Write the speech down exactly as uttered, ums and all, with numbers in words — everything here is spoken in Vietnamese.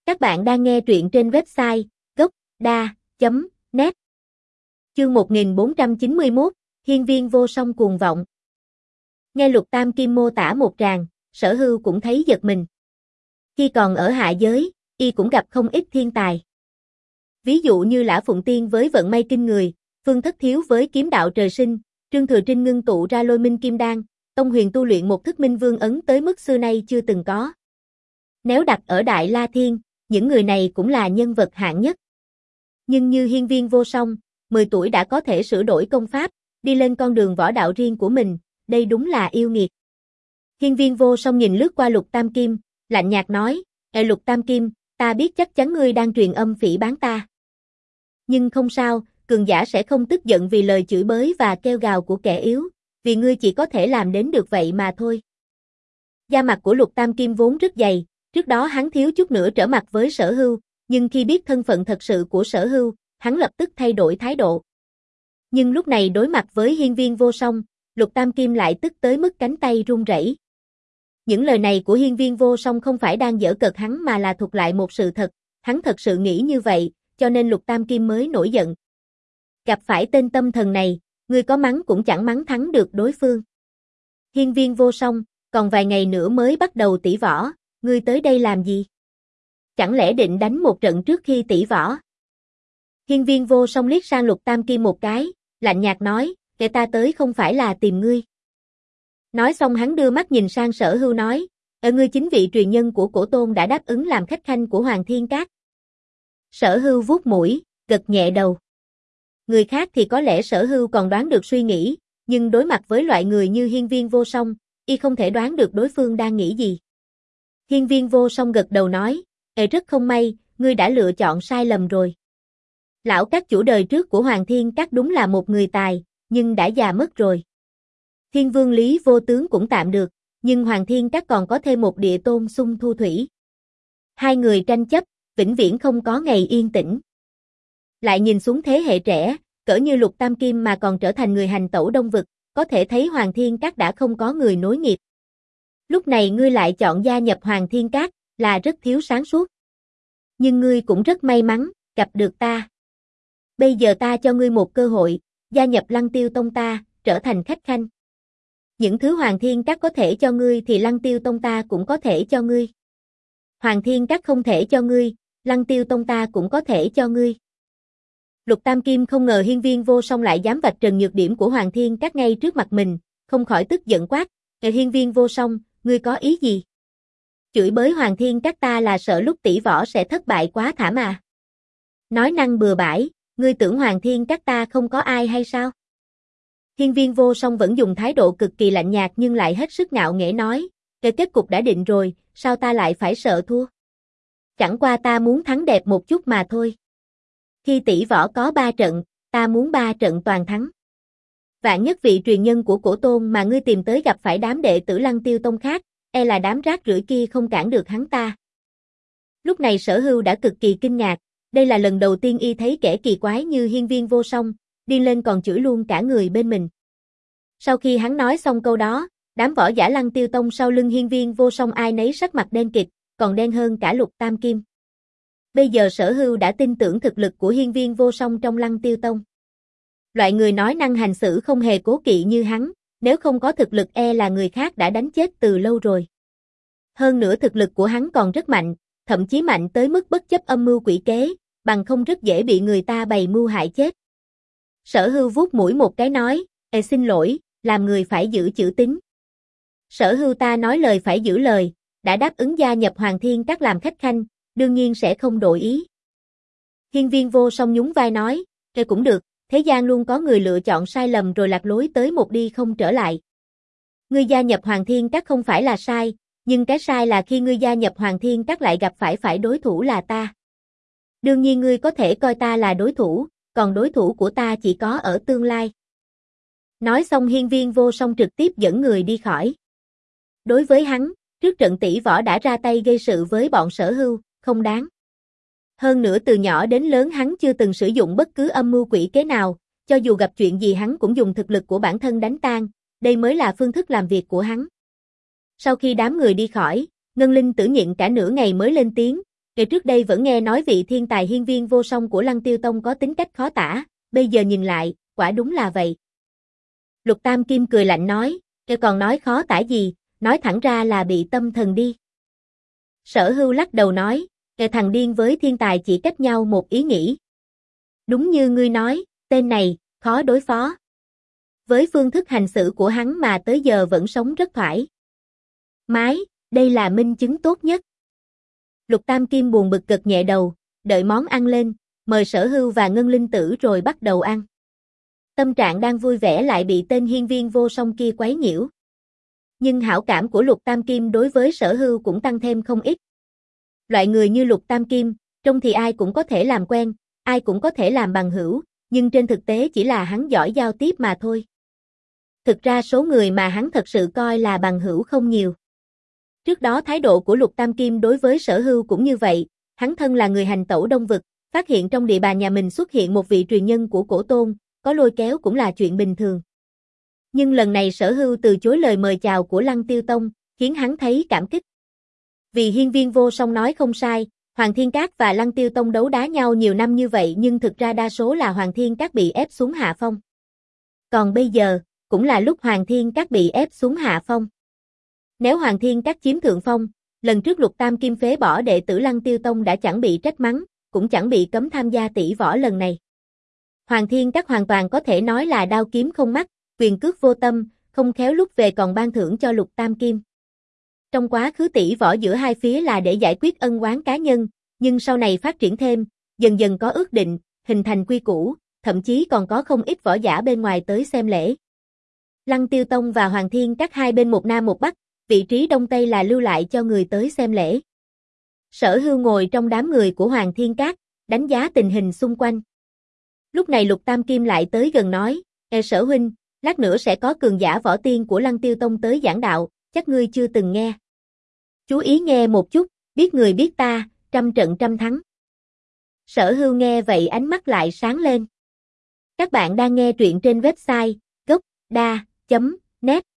Các bạn đang nghe truyện trên website gốc đa chấm net. Chương một nghìn bốn trăm chín mươi mốt, Hiên viên vô song cuồng vọng. Nghe Lục Tam Kim mô tả một tràng, Sở Hưu cũng thấy giật mình. Khi còn ở hạ giới, y cũng gặp không ít thiên tài. Ví dụ như Lã Phụng Tiên với vận may kinh người, Phương Thất Thiếu với kiếm đạo trời sinh, Trương Thừa Trinh ngưng tụ ra Lôi Minh Kim Đan, Tông Huyền tu luyện một thức Minh Vương ấn tới mức xưa nay chưa từng có. Nếu đặt ở Đại La Thiên, những người này cũng là nhân vật hạng nhất. Nhưng như Hiên viên vô song, mười tuổi đã có thể sửa đổi công pháp, đi lên con đường võ đạo riêng của mình, đây đúng là yêu nghiệt. Hiên viên vô song nhìn lướt qua Lục Tam Kim, lạnh nhạt nói, Ê Lục Tam Kim, ta biết chắc chắn ngươi đang truyền âm phỉ báng ta. Nhưng không sao, cường giả sẽ không tức giận vì lời chửi bới và kêu gào của kẻ yếu, vì ngươi chỉ có thể làm đến được vậy mà thôi. Da mặt của Lục Tam Kim vốn rất dày, trước đó hắn thiếu chút nữa trở mặt với Sở Hưu, nhưng khi biết thân phận thật sự của Sở Hưu, hắn lập tức thay đổi thái độ. Nhưng lúc này đối mặt với hiên viên vô song, Lục Tam Kim lại tức tới mức cánh tay run rẩy. Những lời này của hiên viên vô song không phải đang giở cợt hắn mà là thuật lại một sự thật, hắn thật sự nghĩ như vậy, cho nên Lục Tam Kim mới nổi giận. Gặp phải tên tâm thần này, ngươi có mắng cũng chẳng mắng thắng được đối phương. Hiên viên vô song, còn vài ngày nữa mới bắt đầu tỷ võ, ngươi tới đây làm gì? Chẳng lẽ định đánh một trận trước khi tỷ võ? Hiên viên vô song liếc sang Lục Tam Kim một cái, lạnh nhạt nói, kẻ ta tới không phải là tìm ngươi. Nói xong hắn đưa mắt nhìn sang Sở Hưu nói, ở ngươi chính vị truyền nhân của Cổ Tôn đã đáp ứng làm khách khanh của Hoàng Thiên Các. Sở Hưu vuốt mũi, gật nhẹ đầu. Người khác thì có lẽ Sở Hưu còn đoán được suy nghĩ, nhưng đối mặt với loại người như hiên viên vô song, y không thể đoán được đối phương đang nghĩ gì. Hiên viên vô song gật đầu nói, Ê rất không may, ngươi đã lựa chọn sai lầm rồi. Lão các chủ đời trước của Hoàng Thiên Các đúng là một người tài, nhưng đã già mất rồi. Thiên vương Lý Vô Tướng cũng tạm được, nhưng Hoàng Thiên Các còn có thêm một địa tôn Xung Thu Thủy. Hai người tranh chấp, vĩnh viễn không có ngày yên tĩnh. Lại nhìn xuống thế hệ trẻ, cỡ như Lục Tam Kim mà còn trở thành người hành tẩu Đông Vực, có thể thấy Hoàng Thiên Các đã không có người nối nghiệp. Lúc này ngươi lại chọn gia nhập Hoàng Thiên Các, là rất thiếu sáng suốt. Nhưng ngươi cũng rất may mắn, gặp được ta. Bây giờ ta cho ngươi một cơ hội, gia nhập Lăng Tiêu Tông ta, trở thành khách khanh. Những thứ Hoàng Thiên Các có thể cho ngươi thì Lăng Tiêu Tông ta cũng có thể cho ngươi. Hoàng Thiên Các không thể cho ngươi, Lăng Tiêu Tông ta cũng có thể cho ngươi. Lục Tam Kim không ngờ hiên viên vô song lại dám vạch trần nhược điểm của Hoàng Thiên Các ngay trước mặt mình, không khỏi tức giận quát, Ê hiên viên vô song, ngươi có ý gì? Chửi bới Hoàng Thiên Các ta là sợ lúc tỷ võ sẽ thất bại quá thảm à? Nói năng bừa bãi, ngươi tưởng Hoàng Thiên Các ta không có ai hay sao? Hiên viên vô song vẫn dùng thái độ cực kỳ lạnh nhạt nhưng lại hết sức ngạo nghễ nói, cái kết cục đã định rồi, sao ta lại phải sợ thua? Chẳng qua ta muốn thắng đẹp một chút mà thôi. Khi tỷ võ có ba trận, ta muốn ba trận toàn thắng. Vạn nhất vị truyền nhân của Cổ Tôn mà ngươi tìm tới gặp phải đám đệ tử Lăng Tiêu Tông khác, e là đám rác rưởi kia không cản được hắn ta. Lúc này Sở Hưu đã cực kỳ kinh ngạc, đây là lần đầu tiên y thấy kẻ kỳ quái như hiên viên vô song, điên lên còn chửi luôn cả người bên mình. Sau khi hắn nói xong câu đó, đám võ giả Lăng Tiêu Tông sau lưng hiên viên vô song ai nấy sắc mặt đen kịt, còn đen hơn cả Lục Tam Kim. Bây giờ Sở Hưu đã tin tưởng thực lực của hiên viên vô song trong Lăng Tiêu Tông. Loại người nói năng hành xử không hề cố kỵ như hắn, nếu không có thực lực e là người khác đã đánh chết từ lâu rồi. Hơn nữa thực lực của hắn còn rất mạnh, thậm chí mạnh tới mức bất chấp âm mưu quỷ kế, bằng không rất dễ bị người ta bày mưu hại chết. Sở Hưu vuốt mũi một cái nói, Ê xin lỗi, làm người phải giữ chữ tín. Sở Hưu ta nói lời phải giữ lời, đã đáp ứng gia nhập Hoàng Thiên Các làm khách khanh, đương nhiên sẽ không đổi ý. Hiên viên vô song nhún vai nói, Ê cũng được, thế gian luôn có người lựa chọn sai lầm rồi lạc lối tới một đi không trở lại. Ngươi gia nhập Hoàng Thiên Các không phải là sai, nhưng cái sai là khi ngươi gia nhập Hoàng Thiên Các lại gặp phải phải đối thủ là ta. Đương nhiên ngươi có thể coi ta là đối thủ, còn đối thủ của ta chỉ có ở tương lai. Nói xong hiên viên vô song trực tiếp dẫn người đi khỏi. Đối với hắn, trước trận tỷ võ đã ra tay gây sự với bọn Sở Hưu, không đáng. Hơn nữa từ nhỏ đến lớn hắn chưa từng sử dụng bất cứ âm mưu quỷ kế nào, cho dù gặp chuyện gì hắn cũng dùng thực lực của bản thân đánh tan, đây mới là phương thức làm việc của hắn. Sau khi đám người đi khỏi, Ngân Linh Tử nhịn cả nửa ngày mới lên tiếng, Kể trước đây vẫn nghe nói vị thiên tài hiên viên vô song của Lăng Tiêu Tông có tính cách khó tả, bây giờ nhìn lại, quả đúng là vậy. Lục Tam Kim cười lạnh nói, kẻ còn nói khó tả gì, nói thẳng ra là bị tâm thần đi. Sở Hưu lắc đầu nói, kẻ thằng điên với thiên tài chỉ cách nhau một ý nghĩ. Đúng như ngươi nói, tên này, khó đối phó. Với phương thức hành xử của hắn mà tới giờ vẫn sống rất thoải mái, đây là minh chứng tốt nhất. Lục Tam Kim buồn bực gật nhẹ đầu, đợi món ăn lên, mời Sở Hưu và Ngân Linh Tử rồi bắt đầu ăn. Tâm trạng đang vui vẻ lại bị tên hiên viên vô song kia quấy nhiễu. Nhưng hảo cảm của Lục Tam Kim đối với Sở Hưu cũng tăng thêm không ít. Loại người như Lục Tam Kim, trông thì ai cũng có thể làm quen, ai cũng có thể làm bằng hữu, nhưng trên thực tế chỉ là hắn giỏi giao tiếp mà thôi. Thực ra số người mà hắn thật sự coi là bằng hữu không nhiều. Trước đó thái độ của Lục Tam Kim đối với Sở Hưu cũng như vậy, hắn thân là người hành tẩu Đông Vực, phát hiện trong địa bàn nhà mình xuất hiện một vị truyền nhân của cổ tôn, có lôi kéo cũng là chuyện bình thường. Nhưng lần này Sở Hưu từ chối lời mời chào của Lăng Tiêu Tông, khiến hắn thấy cảm kích. Vì hiên viên vô song nói không sai, Hoàng Thiên Các và Lăng Tiêu Tông đấu đá nhau nhiều năm như vậy nhưng thực ra đa số là Hoàng Thiên Các bị ép xuống hạ phong. Còn bây giờ, cũng là lúc Hoàng Thiên Các bị ép xuống hạ phong. Nếu Hoàng Thiên Các chiếm thượng phong, lần trước Lục Tam Kim phế bỏ đệ tử Lăng Tiêu Tông đã chẳng bị trách mắng, cũng chẳng bị cấm tham gia tỷ võ lần này. Hoàng Thiên Các hoàn toàn có thể nói là đao kiếm không mắt, quyền cước vô tâm, không khéo lúc về còn ban thưởng cho Lục Tam Kim. Trong quá khứ tỷ võ giữa hai phía là để giải quyết ân oán cá nhân, nhưng sau này phát triển thêm, dần dần có ước định, hình thành quy củ, thậm chí còn có không ít võ giả bên ngoài tới xem lễ. Lăng Tiêu Tông và Hoàng Thiên Các hai bên một nam một bắc, vị trí đông tây là lưu lại cho người tới xem lễ. Sở Hưu ngồi trong đám người của Hoàng Thiên Các, đánh giá tình hình xung quanh. Lúc này Lục Tam Kim lại tới gần nói, e Sở huynh, lát nữa sẽ có cường giả võ tiên của Lăng Tiêu Tông tới giảng đạo, chắc ngươi chưa từng nghe. Chú ý nghe một chút, biết người biết ta, trăm trận trăm thắng. Sở Hưu nghe vậy ánh mắt lại sáng lên. Các bạn đang nghe truyện trên website gốc đa chấm net